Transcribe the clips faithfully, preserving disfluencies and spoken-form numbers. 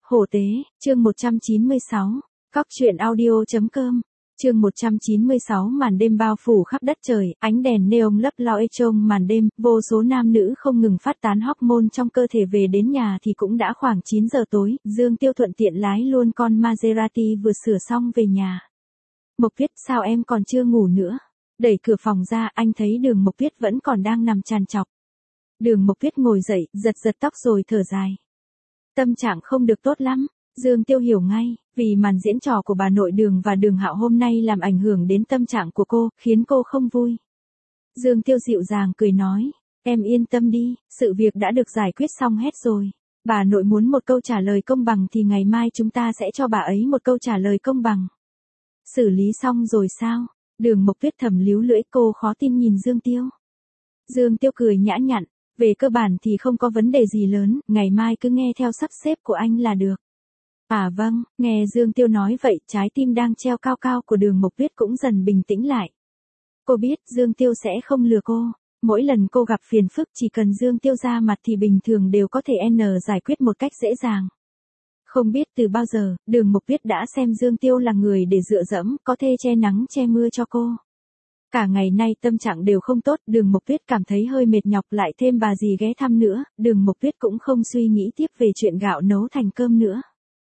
Hổ tế, chương một trăm chín mươi sáu, Cóc truyện audio.com, chương một trăm chín mươi sáu màn đêm bao phủ khắp đất trời, ánh đèn neon lấp loe trong màn đêm, vô số nam nữ không ngừng phát tán hormone trong cơ thể về đến nhà thì cũng đã khoảng chín giờ tối, Dương Tiêu thuận tiện lái luôn con Maserati vừa sửa xong về nhà. Mộc Tuyết, sao em còn chưa ngủ nữa? Đẩy cửa phòng ra, anh thấy Đường Mộc Tuyết vẫn còn đang nằm trằn trọc. Đường Mộc Tuyết ngồi dậy, giật giật tóc rồi thở dài. Tâm trạng không được tốt lắm. Dương Tiêu hiểu ngay, vì màn diễn trò của bà nội Đường và Đường Hạo hôm nay làm ảnh hưởng đến tâm trạng của cô, khiến cô không vui. Dương Tiêu dịu dàng cười nói, em yên tâm đi, sự việc đã được giải quyết xong hết rồi. Bà nội muốn một câu trả lời công bằng thì ngày mai chúng ta sẽ cho bà ấy một câu trả lời công bằng. Xử lý xong rồi sao? Đường Mộc Tuyết thầm líu lưỡi, cô khó tin nhìn Dương Tiêu. Dương Tiêu cười nhã nhặn, về cơ bản thì không có vấn đề gì lớn, ngày mai cứ nghe theo sắp xếp của anh là được. À vâng, nghe Dương Tiêu nói vậy, trái tim đang treo cao cao của Đường Mộc Tuyết cũng dần bình tĩnh lại. Cô biết Dương Tiêu sẽ không lừa cô, mỗi lần cô gặp phiền phức chỉ cần Dương Tiêu ra mặt thì bình thường đều có thể N giải quyết một cách dễ dàng. Không biết từ bao giờ, Đường Mộc Tuyết đã xem Dương Tiêu là người để dựa dẫm, có thể che nắng che mưa cho cô. Cả ngày nay tâm trạng đều không tốt, Đường Mộc Tuyết cảm thấy hơi mệt nhọc, lại thêm bà dì ghé thăm nữa, Đường Mộc Tuyết cũng không suy nghĩ tiếp về chuyện gạo nấu thành cơm nữa.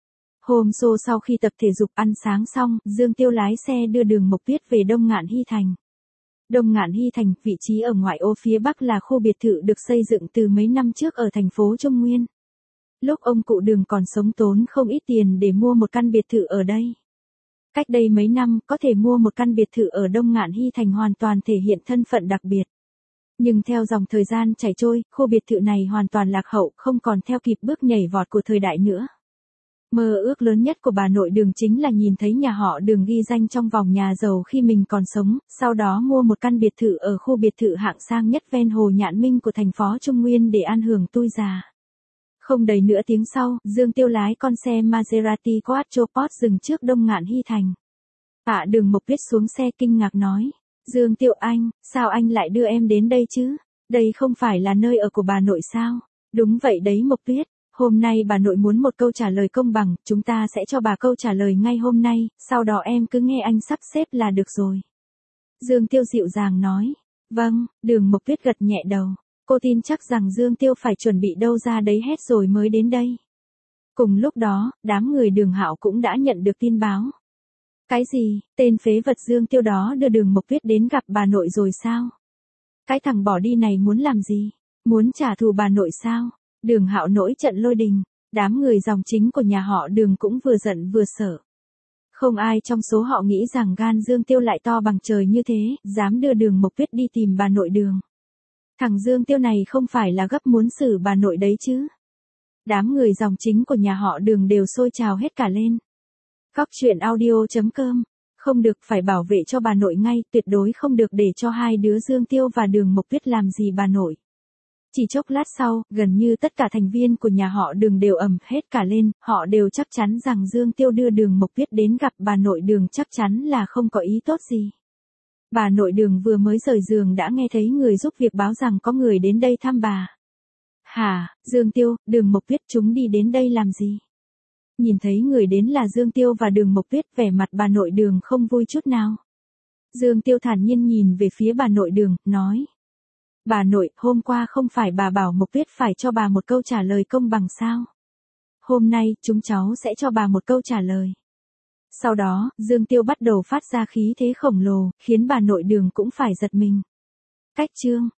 Hôm xô sau khi tập thể dục ăn sáng xong, Dương Tiêu lái xe đưa Đường Mộc Tuyết về Đông Ngạn Hy Thành. Đông Ngạn Hy Thành, vị trí ở ngoại ô phía Bắc, là khu biệt thự được xây dựng từ mấy năm trước ở thành phố Trung Nguyên. Lúc ông cụ Đường còn sống tốn không ít tiền để mua một căn biệt thự ở đây. Cách đây mấy năm, có thể mua một căn biệt thự ở Đông Ngạn Hy Thành hoàn toàn thể hiện thân phận đặc biệt. Nhưng theo dòng thời gian chảy trôi, khu biệt thự này hoàn toàn lạc hậu, không còn theo kịp bước nhảy vọt của thời đại nữa. Mơ ước lớn nhất của bà nội Đường chính là nhìn thấy nhà họ Đường ghi danh trong vòng nhà giàu khi mình còn sống, sau đó mua một căn biệt thự ở khu biệt thự hạng sang nhất ven hồ Nhạn Minh của thành phố Trung Nguyên để an hưởng tui già. Không đầy nửa tiếng sau, Dương Tiêu lái con xe Maserati Quattroporte dừng trước Đông Ngạn Hy Thành. À, Đường Mộc Tuyết xuống xe kinh ngạc nói, Dương Tiêu anh, sao anh lại đưa em đến đây chứ? Đây không phải là nơi ở của bà nội sao? Đúng vậy đấy Mộc Tuyết, hôm nay bà nội muốn một câu trả lời công bằng, chúng ta sẽ cho bà câu trả lời ngay hôm nay, sau đó em cứ nghe anh sắp xếp là được rồi. Dương Tiêu dịu dàng nói, vâng, Đường Mộc Tuyết gật nhẹ đầu. Cô tin chắc rằng Dương Tiêu phải chuẩn bị đâu ra đấy hết rồi mới đến đây. Cùng lúc đó, đám người Đường Hạo cũng đã nhận được tin báo. Cái gì, tên phế vật Dương Tiêu đó đưa Đường Mộc Tuyết đến gặp bà nội rồi sao? Cái thằng bỏ đi này muốn làm gì? Muốn trả thù bà nội sao? Đường Hạo nổi trận lôi đình, đám người dòng chính của nhà họ Đường cũng vừa giận vừa sợ. Không ai trong số họ nghĩ rằng gan Dương Tiêu lại to bằng trời như thế, dám đưa Đường Mộc Tuyết đi tìm bà nội Đường. Thằng Dương Tiêu này không phải là gấp muốn xử bà nội đấy chứ. Đám người dòng chính của nhà họ Đường đều sôi trào hết cả lên. Cóc truyện audio.com, không được, phải bảo vệ cho bà nội ngay, tuyệt đối không được để cho hai đứa Dương Tiêu và Đường Mộc Tuyết làm gì bà nội. Chỉ chốc lát sau, gần như tất cả thành viên của nhà họ Đường đều ầm hết cả lên, họ đều chắc chắn rằng Dương Tiêu đưa Đường Mộc Tuyết đến gặp bà nội Đường chắc chắn là không có ý tốt gì. Bà nội Đường vừa mới rời giường đã nghe thấy người giúp việc báo rằng có người đến đây thăm bà. Hả, Dương Tiêu, Đường Mộc Tuyết, chúng đi đến đây làm gì? Nhìn thấy người đến là Dương Tiêu và Đường Mộc Tuyết, vẻ mặt bà nội Đường không vui chút nào. Dương Tiêu thản nhiên nhìn về phía bà nội Đường, nói. Bà nội, hôm qua không phải bà bảo Mộc Tuyết phải cho bà một câu trả lời công bằng sao? Hôm nay, chúng cháu sẽ cho bà một câu trả lời. Sau đó, Dương Tiêu bắt đầu phát ra khí thế khổng lồ, khiến bà nội Đường cũng phải giật mình. Cách chương,